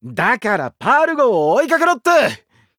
だからパール号を追いかけろって。